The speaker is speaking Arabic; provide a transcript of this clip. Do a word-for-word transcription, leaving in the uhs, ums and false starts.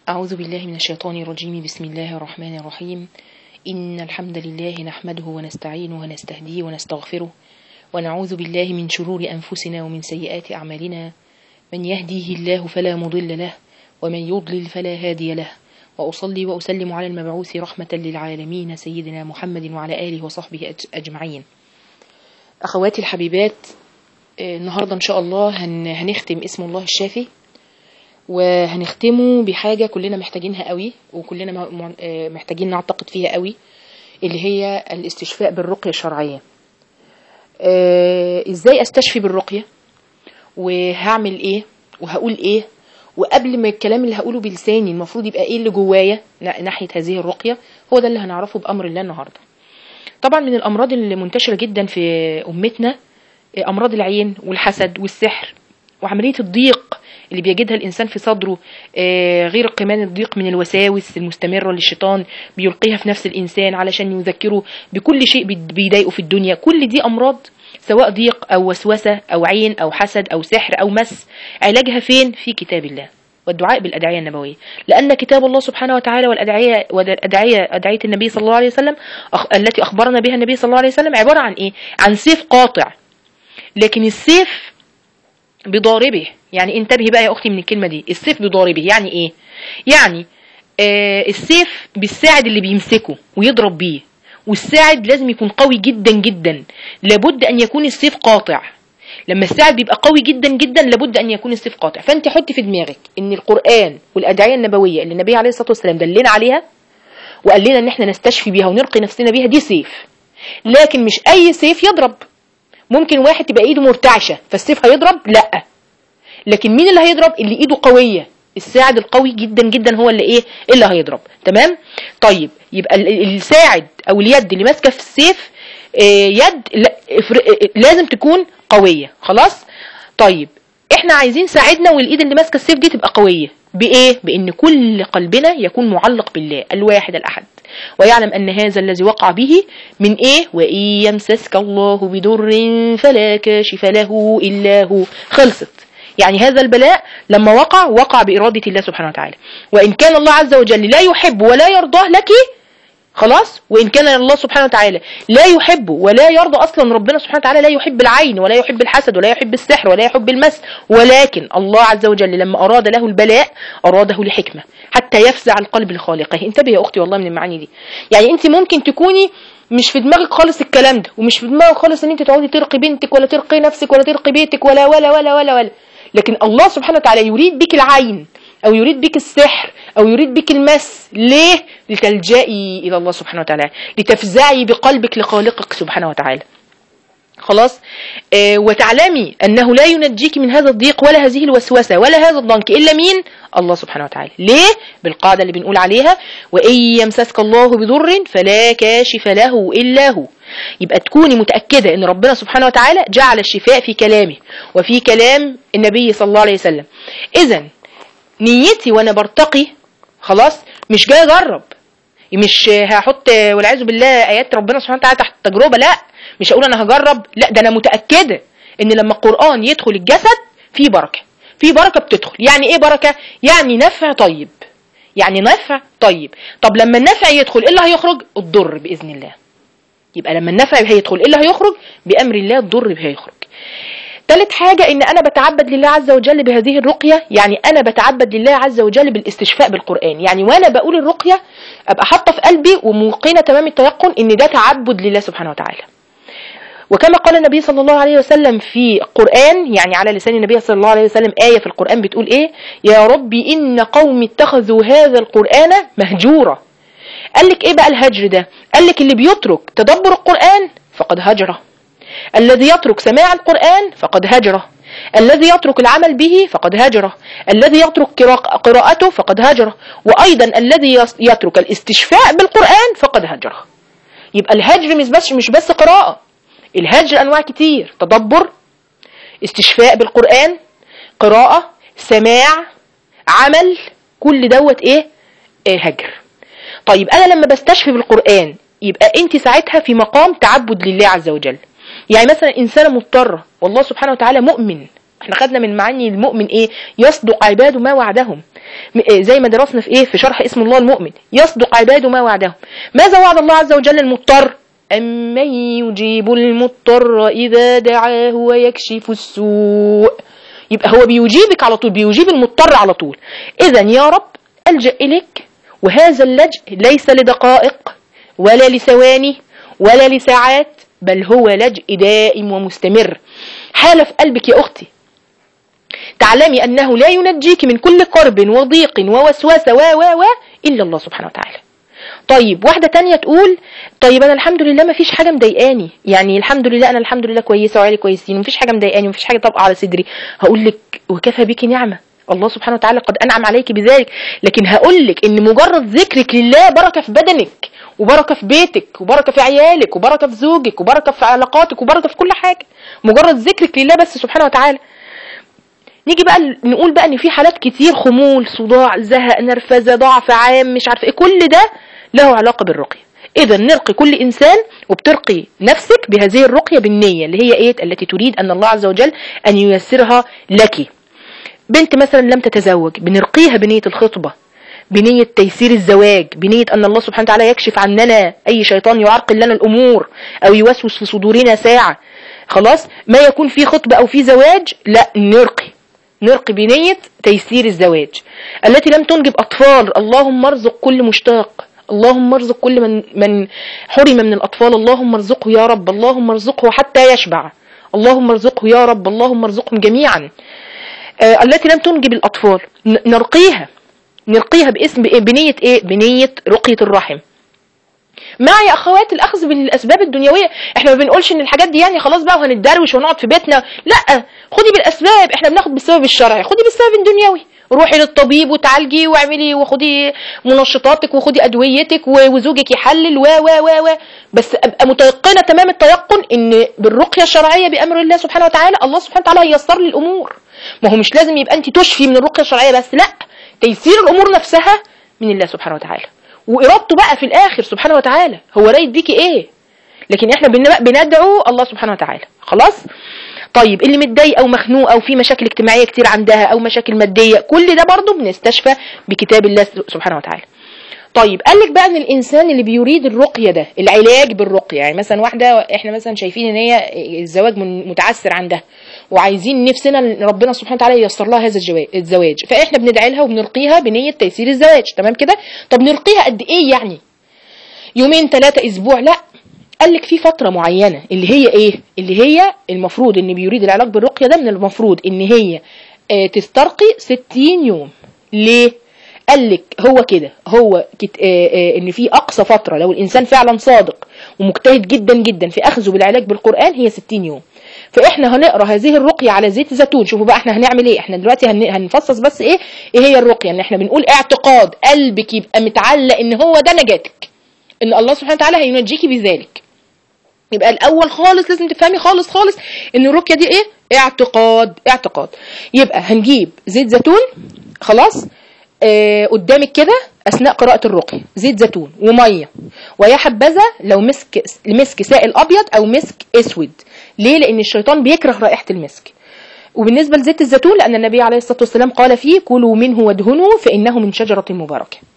أعوذ بالله من الشيطان الرجيم. بسم الله الرحمن الرحيم. إن الحمد لله نحمده ونستعينه ونستهديه ونستغفره ونعوذ بالله من شرور أنفسنا ومن سيئات أعمالنا. من يهديه الله فلا مضل له ومن يضلل فلا هادي له. وأصلي وأسلم على المبعوث رحمة للعالمين سيدنا محمد وعلى آله وصحبه أجمعين. أخواتي الحبيبات، النهاردة إن شاء الله هنختم اسم الله الشافي، وهنختمه بحاجة كلنا محتاجينها قوي وكلنا محتاجين نعتقد فيها قوي، اللي هي الاستشفاء بالرقية الشرعية. ازاي استشفي بالرقية وهعمل ايه وهقول ايه، وقبل ما الكلام اللي هقوله بلساني المفروض يبقى ايه اللي جوايا ناحية هذه الرقية، هو ده اللي هنعرفه بأمر الله النهاردة. طبعا من الأمراض اللي منتشرة جدا في أمتنا أمراض العين والحسد والسحر وعملية الضيق اللي بيجدها الإنسان في صدره، غير كمان الضيق من الوساوس المستمرة للشيطان بيلقيها في نفس الإنسان علشان يذكره بكل شيء بيضايقه في الدنيا. كل دي أمراض سواء ضيق أو وسوسة أو عين أو حسد أو سحر أو مس، علاجها فين؟ في كتاب الله والدعاء بالأدعية النبوية، لأن كتاب الله سبحانه وتعالى والأدعية والأدعية أدعية النبي صلى الله عليه وسلم التي أخبرنا بها النبي صلى الله عليه وسلم عبارة عن إيه؟ عن سيف قاطع، لكن السيف بضاربه. يعني انتبهي بقى يا أختي من الكلمة دي، السيف بضاربه يعني إيه؟ يعني آه السيف بالساعد اللي بيمسكه ويضرب بيه، والساعد لازم يكون قوي جدا جدا، لابد أن يكون السيف قاطع. لما الساعد بيبقى قوي جدا جدا لابد أن يكون السيف قاطع. فأنت حطي في دماغك إن القرآن والأدعية النبوية اللي النبي عليه الصلاة والسلام دلنا عليها وقال لنا إن احنا نستشفي بيها ونرقي نفسنا بيها، دي سيف. لكن مش أي سيف يضرب. ممكن واحد تبقى إيده مرتعشة فالسيف هيضرب، لأ. لكن مين اللي هيضرب؟ اللي إيده قوية، الساعد القوي جدا جدا هو اللي إيه اللي هيضرب. تمام؟ طيب يبقى الساعد أو اليد اللي ماسكة في السيف يد لازم تكون قوية. خلاص؟ طيب احنا عايزين ساعدنا والايد اللي ماسكه السيف دي تبقى قويه بايه؟ بان كل قلبنا يكون معلق بالله الواحد الاحد، ويعلم ان هذا الذي وقع به من ايه؟ وان يمسسك الله بضر فلا كاشف له الا هو. خلصت. يعني هذا البلاء لما وقع وقع بإرادة الله سبحانه وتعالى، وإن كان الله عز وجل لا يحب ولا يرضاه لك، خلاص، وإن كان الله سبحانه وتعالى لا يحب ولا يرضى، أصلا ربنا سبحانه وتعالى لا يحب العين ولا يحب الحسد ولا يحب السحر ولا يحب المس، ولكن الله عز وجل لما أراد له البلاء أراده لحكمة حتى يفزع القلب لخالقه. انتبه يا أختي والله من المعاني دي. يعني أنت ممكن تكوني مش في دماغك خالص الكلام ده، ومش في دماغك خالص ان انت تقعدي ترقي بنتك ولا ترقي نفسك ولا ترقي بيتك ولا ولا ولا ولا ولا لكن الله سبحانه وتعالى يريد بك العين أو يريد بك السحر أو يريد بك المس. ليه؟ لتلجئي إلى الله سبحانه وتعالى، لتفزعي بقلبك لخالقك سبحانه وتعالى. خلاص؟ آه وتعلمي أنه لا ينجيك من هذا الضيق ولا هذه الوسوسة ولا هذا الضنك إلا مين؟ الله سبحانه وتعالى. ليه؟ بالقاعدة اللي بنقول عليها وإن يمسسك الله بضر فلا كاشف له إلا هو. يبقى تكوني متأكدة ان ربنا سبحانه وتعالى جعل الشفاء في كلامه وفي كلام النبي صلى الله عليه وسلم. اذا نيتي وانا برتقي خلاص مش جاي اجرب، مش هحط والعياذ بالله ايات ربنا سبحانه وتعالى تحت تجربة، لا، مش هقول انا هجرب، لا، ده انا متأكدة ان لما القرآن يدخل الجسد في بركة، في بركة بتدخل. يعني ايه بركة؟ يعني نفع طيب، يعني نفع طيب. طب لما النفع يدخل ايه اللي هيخرج؟ الضر بإذن الله. يبقى لما النفع هيدخل ايه اللي هيخرج؟ بأمر الله الضر هيخرج. ثالث حاجة ان انا بتعبد لله عز وجل بهذه الرقية، يعني انا بتعبد لله عز وجل بالاستشفاء بالقرآن. يعني وانا بقول الرقية ابقى حاطة في قلبي وموقنة تمام التيقن ان ده تعبد لله سبحانه وتعالى. وكما قال النبي صلى الله عليه وسلم في القرآن، يعني على لسان النبي صلى الله عليه وسلم آية في القرآن بتقول ايه؟ يا ربي ان قوم اتخذوا هذا القرآن مهجورا. قال لك ايه بقى الهجر ده؟ قال لك اللي بيترك تدبر القرآن فقد هجره، الذي يترك سماع القرآن فقد هجره، الذي يترك العمل به فقد هجره، الذي يترك قراءته فقد هجره، وأيضا الذي يترك الاستشفاء بالقرآن فقد هجره. يبقى الهجر مش بس مش بس قراءة، الهجر أنواع كتير: تدبر، استشفاء بالقرآن، قراءة، سماع، عمل، كل دوت ايه؟ إيه هجر. طيب أنا لما بستشفي بالقرآن يبقى أنت ساعتها في مقام تعبد لله عز وجل. يعني مثلا إنسانة مضطرة والله سبحانه وتعالى مؤمن، احنا خدنا من معاني المؤمن ايه؟ يصدق عباده ما وعدهم. زي ما درسنا في ايه في شرح اسم الله المؤمن، يصدق عباده ما وعدهم. ماذا وعد الله عز وجل المضطر؟ أمن يجيب المضطر إذا دعاه ويكشف السوء. يبقى هو بيجيبك على طول، بيجيب المضطر على طول. إذا يا رب ألجأ إليك، وهذا اللجأ ليس لدقائق ولا لثواني ولا لساعات، بل هو لجأ دائم ومستمر. حال في قلبك يا أختي، تعلمي أنه لا ينجيك من كل كرب وضيق ووسوسة و و و إلا الله سبحانه وتعالى. طيب واحدة تانية تقول طيب أنا الحمد لله ما فيش حاجة مضايقاني، يعني الحمد لله أنا الحمد لله كويسة وعيالي كويسين ومفيش حاجة مضايقاني ومفيش حاجة طابقة على صدري. هقول لك وكفى بك نعمة، الله سبحانه وتعالى قد أنعم عليك بذلك. لكن هقول لك إن مجرد ذكرك لله بركة في بدنك، وبركة في بيتك، وبركة في عيالك، وبركة في زوجك، وبركة في علاقاتك، وبركة في كل حاجة، مجرد ذكرك لله بس سبحانه وتعالى. نيجي بقى نقول بقى ان في حالات كتير، خمول، صداع، زهق، نرفزه، ضعف عام، مش عارفه ايه، كل ده له علاقه بالرقيه. اذا نرقي كل انسان، وبترقي نفسك بهذه الرقيه بالنيه اللي هي ايه؟ التي تريد ان الله عز وجل ان ييسرها لك. بنت مثلا لم تتزوج، بنرقيها بنيه الخطبه، بنيه تيسير الزواج، بنيه ان الله سبحانه وتعالى يكشف عننا اي شيطان يعرقل لنا الامور او يوسوس في صدورنا ساعه. خلاص ما يكون في خطبه او في زواج، لا نرقي نرقي بنية تيسير الزواج. التي لم تنجب أطفال، اللهم ارزق كل مشتاق، اللهم ارزق كل من من حرم من الأطفال، اللهم ارزقه يا رب، اللهم ارزقه حتى يشبع، اللهم ارزقه يا رب، اللهم ارزقهم جميعا. آه التي لم تنجب الأطفال نرقيها نرقيها باسم بنية ايه؟ بنية رقية الرحم. مع يا اخوات الاخذ بالاسباب الدنيويه، احنا ما بنقولش ان الحاجات دي يعني خلاص بقى وهنتدروش ونقعد في بيتنا، لا، خدي بالاسباب. احنا بناخد بالسبب الشرعي، خدي بالسبب الدنيوي، روحي للطبيب وتعالجي واعملي وخدي منشطاتك وخدي ادويتك وزوجك يحلل و و و و بس ابقى متيقنه تمام التيقن ان بالرقيه الشرعيه بامر الله سبحانه وتعالى الله سبحانه وتعالى هييسر لي الامور. ما هو مش لازم يبقى انت تشفي من الرقيه الشرعيه بس، لا، تيسير الامور نفسها من الله سبحانه وتعالى، وإرادته بقى في الآخر سبحانه وتعالى، هو رايد بيكي إيه. لكن إحنا بندعو الله سبحانه وتعالى. خلاص. طيب اللي متضايق أو مخنوق أو في مشاكل اجتماعية كتير عندها أو مشاكل مادية، كل ده برضو بنستشفى بكتاب الله سبحانه وتعالى. طيب قال لك بقى ان الانسان اللي بيريد الرقيه ده، العلاج بالرقيه، يعني مثلا واحده احنا مثلا شايفين ان هي الزواج متعسر عندها وعايزين نفسنا ربنا سبحانه وتعالى ييسر لها هذا الزواج، فاحنا بندعي لها وبنرقيها بنيه تيسير الزواج. تمام كده؟ طب نرقيها قد ايه يعني؟ يومين، ثلاثه، اسبوع؟ لا، قال لك في فتره معينه اللي هي ايه؟ اللي هي المفروض ان بيريد العلاج بالرقيه ده من المفروض ان هي تسترقي ستين يوم. ليه؟ قال لك هو كده، هو كت... آه آه ان في اقصى فتره لو الانسان فعلا صادق ومجتهد جدا جدا في اخذه بالعلاج بالقران هي ستين يوم. فاحنا هنقرا هذه الرقيه على زيت زيتون. شوفوا بقى احنا هنعمل ايه. احنا دلوقتي هن... هنفصص بس ايه ايه هي الرقيه. ان احنا بنقول اعتقاد قلبك يبقى متعلق ان هو ده نجاتك، ان الله سبحانه وتعالى هينجيكي بذلك. يبقى الاول خالص لازم تفهمي خالص خالص ان الرقيه دي ايه؟ اعتقاد. اعتقاد. يبقى هنجيب زيت زيتون، خلاص، آه قدامك كده اثناء قراءه الرقيه، زيت زيتون وميه، ويا حبذا لو مسك مسك سائل ابيض او مسك اسود. ليه؟ لان الشيطان بيكره رائحه المسك. وبالنسبه لزيت الزيتون لان النبي عليه الصلاه والسلام قال فيه: كلوا منه وادهنوا فانه من شجره مباركه.